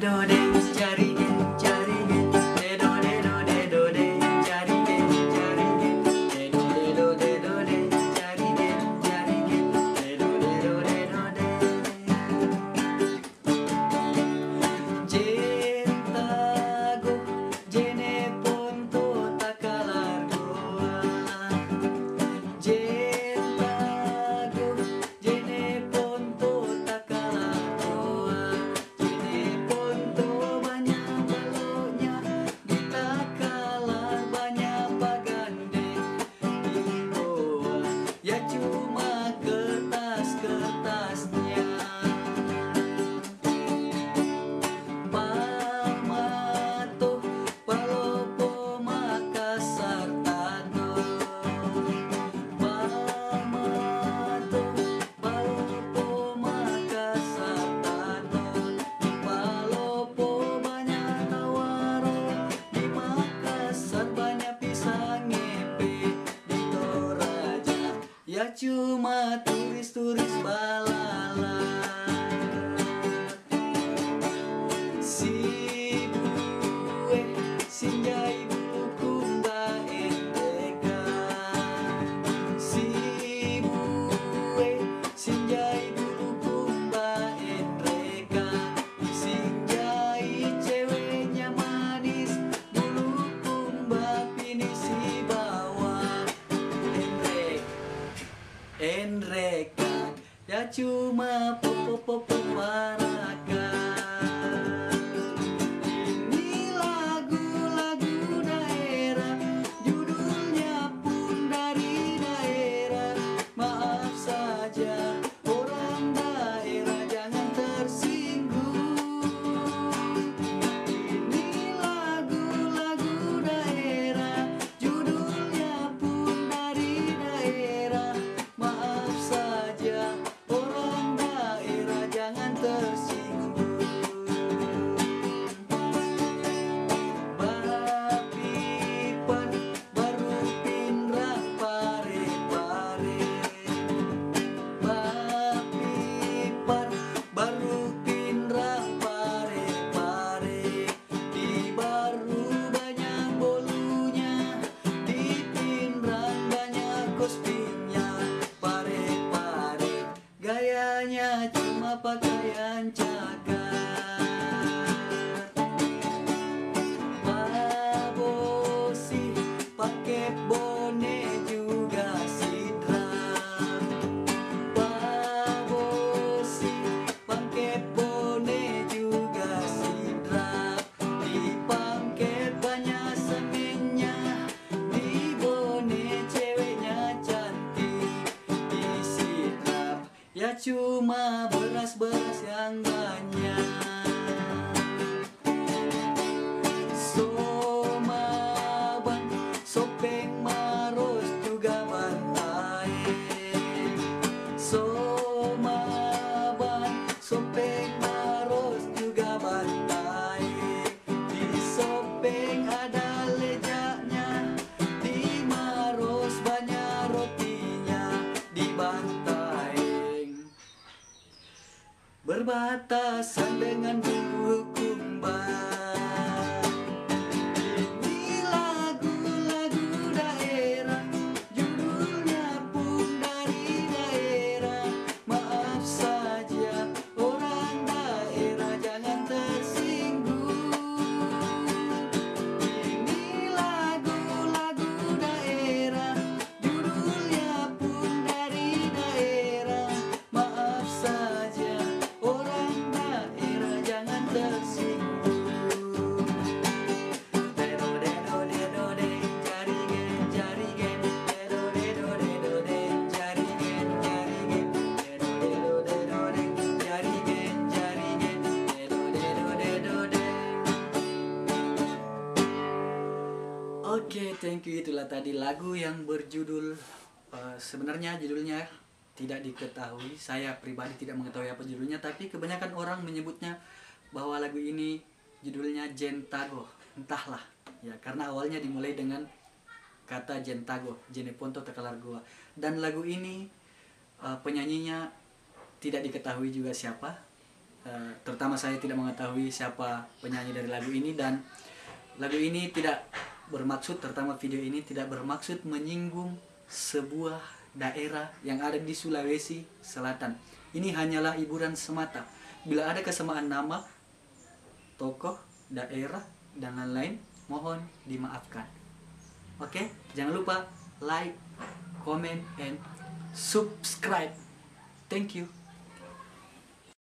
Cuma turis-turis balala. Si bue sinjai bulukumba endeka. Si bue sinjai bulukumba endeka. Sinjai ceweknya manis, bulukumba pini si bawah. Enreka ya cuma popo-popo paraka. Ini lagu-lagu daerah, judulnya pun dari daerah. Maaf saja orang daerah jangan tersinggung. Ini lagu-lagu daerah, judulnya pun dari daerah. Maaf saja orang daerah jangan tersinggung. Bapipan baru pinrah pare-pare. Bapipan baru pinrah pare-pare. Di baru banyak bolunya, di pinrang banyak kospinnya. Pare-pare gayanya cuma pakaian cakar. Babosi pakai bone juga sidram. Babosi pakai bone juga sidram. Di pangket banyak semennya, di bone ceweknya cantik. Di sidram ya cuma beras-beras yang banyak. Somaban, sopeng maros juga bantai. Somaban, sopeng maros juga bantai. Di sopeng ada lejaknya, di maros banyak rotinya. Di bantai berbatasan dengan Bulukumba. Ini lagu-lagu daerah, judulnya pun dari daerah. Maaf saja orang daerah jangan tersinggung. Ini lagu-lagu daerah, judulnya pun dari daerah. Maaf saja orang daerah jangan tersinggung. Oke, thank you. Itulah tadi lagu yang berjudul sebenarnya judulnya tidak diketahui. Saya pribadi tidak mengetahui apa judulnya, tapi kebanyakan orang menyebutnya bahwa lagu ini judulnya Jentago. Entahlah, ya karena awalnya dimulai dengan kata Jentago, Jeneponto Takalargoa. Dan lagu ini penyanyinya tidak diketahui juga siapa. terutama saya tidak mengetahui siapa penyanyi dari lagu ini, dan lagu ini tidak bermaksud, terutama video ini tidak bermaksud menyinggung sebuah daerah yang ada di Sulawesi Selatan. Ini hanyalah hiburan semata. Bila ada kesamaan nama, tokoh, daerah, dan lain-lain, mohon dimaafkan. Oke, jangan lupa like, comment, and subscribe. Thank you.